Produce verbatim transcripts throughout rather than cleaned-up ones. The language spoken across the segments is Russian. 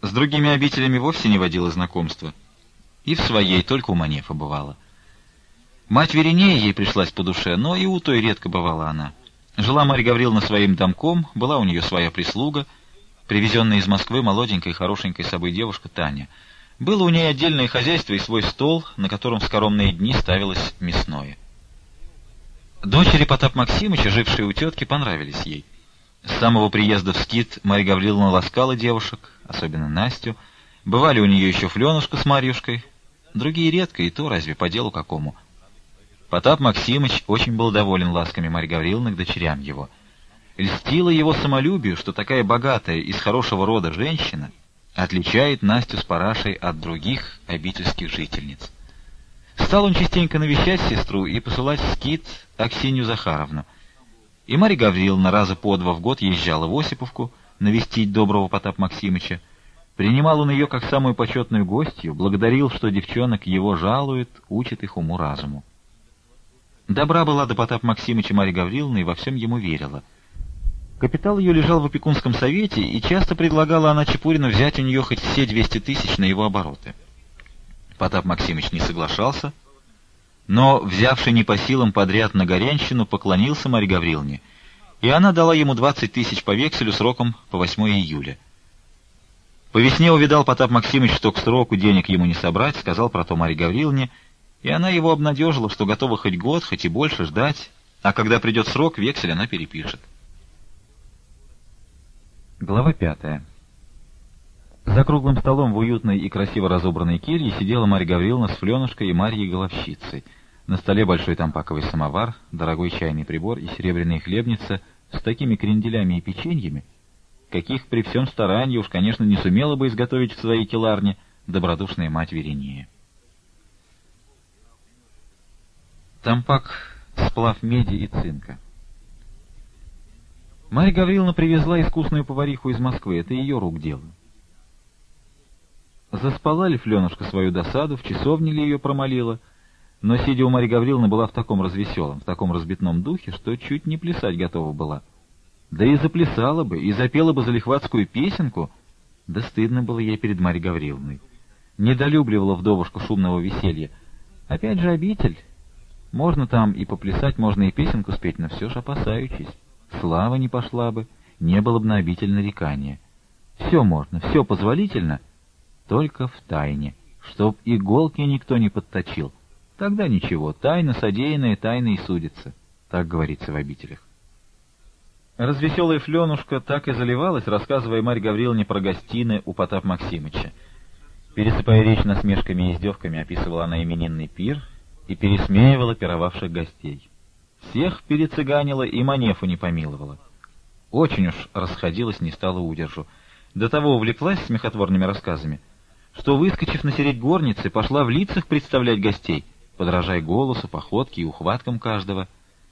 С другими обителями вовсе не водила знакомства. И в своей только у Манефа бывала. Мать Веринея ей пришлась по душе, но и у той редко бывала она. Жила Марья Гавриловна своим домком, была у нее своя прислуга, привезенная из Москвы молоденькая и хорошенькая собой девушка Таня. Было у ней отдельное хозяйство и свой стол, на котором в скоромные дни ставилось мясное. Дочери Потап Максимыча, жившие у тетки, понравились ей. С самого приезда в Скит Марья Гавриловна ласкала девушек, особенно Настю. Бывали у нее еще Фленушка с Марьюшкой, другие редко, и то разве по делу какому. Потап Максимыч очень был доволен ласками Марьи Гавриловны к дочерям его. Льстило его самолюбию, что такая богатая, из хорошего рода женщина отличает Настю с Парашей от других обительских жительниц. Стал он частенько навещать сестру и посылать в Скит Аксинью Захаровну. И Марья Гавриловна раза по два в год езжала в Осиповку навестить доброго Потапа Максимыча. Принимал он ее как самую почетную гостью, благодарил, что девчонок его жалует, учит их уму-разуму. Добра была до Потапа Максимыча Марья Гавриловна и во всем ему верила. Капитал ее лежал в опекунском совете, и часто предлагала она Чепурину взять у нее хоть все двести тысяч на его обороты. Потап Максимыч не соглашался, но, взявший не по силам подряд на горянщину, поклонился Марье Гавриловне, и она дала ему двадцать тысяч по векселю сроком по восьмое июля. По весне увидал Потап Максимыч, что к сроку денег ему не собрать, сказал про то Марье Гавриловне, и она его обнадежила, что готова хоть год, хоть и больше ждать, а когда придет срок, вексель она перепишет. Глава пятая. За круглым столом в уютной и красиво разобранной келье сидела Марья Гавриловна с Фленушкой и Марьей Головщицей. На столе большой тампаковый самовар, дорогой чайный прибор и серебряная хлебница с такими кренделями и печеньями, каких при всем старании уж, конечно, не сумела бы изготовить в своей келарне добродушная мать Веринея. Тампак — сплав меди и цинка. Марья Гавриловна привезла искусную повариху из Москвы, это ее рук дело. Заспала ли Фленушка свою досаду, в часовне ли ее промолила, но, сидя у Марьи Гавриловны, была в таком развеселом, в таком разбитном духе, что чуть не плясать готова была. Да и заплясала бы, и запела бы залихватскую песенку, да стыдно было ей перед Марьей Гавриловной. Недолюбливала вдовушку шумного веселья. Опять же обитель. Можно там и поплясать, можно и песенку спеть, но все ж опасаючись. Слава не пошла бы, не было бы на обитель нарекания. Все можно, все позволительно, только в тайне, чтоб иголки никто не подточил. Тогда ничего, тайна содеянная, тайна и судится, так говорится в обителях. Развеселая Фленушка так и заливалась, рассказывая Марье Гавриловне про гостины у Потапа Максимыча. Пересыпая речь насмешками и издевками, описывала она именинный пир и пересмеивала пировавших гостей. Всех перецыганила и Манефу не помиловала. Очень уж расходилась, не стала удержу. До того увлеклась смехотворными рассказами, что, выскочив на середь горницы, пошла в лицах представлять гостей, подражая голосу, походке и ухваткам каждого.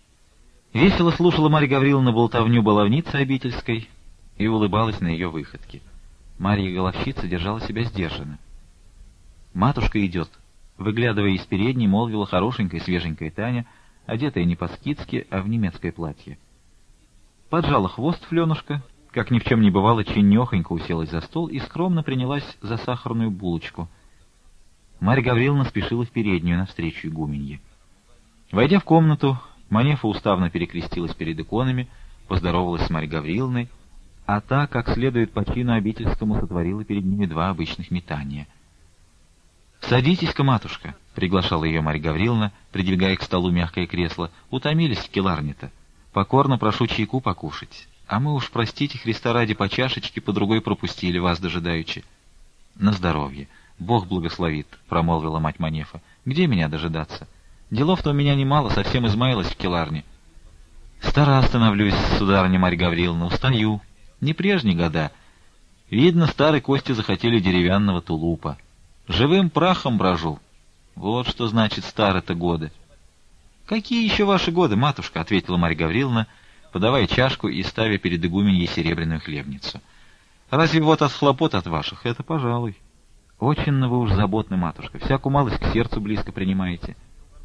Весело слушала Марья Гавриловна болтовню баловницы обительской и улыбалась на ее выходки. Марья Головщица держала себя сдержанно. «Матушка идет», — выглядывая из передней, молвила хорошенькая свеженькая Таня, одетая не по-скитски, а в немецкое платье. Поджала хвост Фленушка, как ни в чем не бывало, чинехонько уселась за стол и скромно принялась за сахарную булочку. Марья Гавриловна спешила в переднюю навстречу игуменье. Войдя в комнату, Манефа уставно перекрестилась перед иконами, поздоровалась с Марьей Гавриловной, а та, как следует по чину обительскому, сотворила перед ними два обычных метания. «Садитесь-ка, матушка», — приглашала ее Марья Гавриловна, придвигая к столу мягкое кресло. «Утомились в келарне-то. Покорно прошу чайку покушать. А мы уж, простите, Христа ради, по чашечке, по другой пропустили, вас дожидаючи». «На здоровье. Бог благословит», — промолвила мать Манефа. «Где меня дожидаться? Делов-то у меня немало, совсем измаялась в келарне». «Стара становлюсь, сударыня Марья Гавриловна, устаю. Не прежние года. Видно, старые кости захотели деревянного тулупа. Живым прахом брожу. Вот что значит старые-то годы». «Какие еще ваши годы, матушка?» — ответила Марья Гавриловна, подавая чашку и ставя перед игуменьей серебряную хлебницу. «Разве вот от хлопот от ваших? Это пожалуй. Очень вы уж заботны, матушка, всякую малость к сердцу близко принимаете».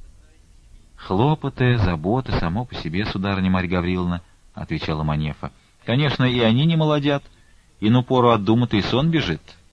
«Хлопоты, заботы, само по себе, сударыня Марья Гавриловна», — отвечала Манефа. «Конечно, и они не молодят, и ну пору от думы-то и сон бежит.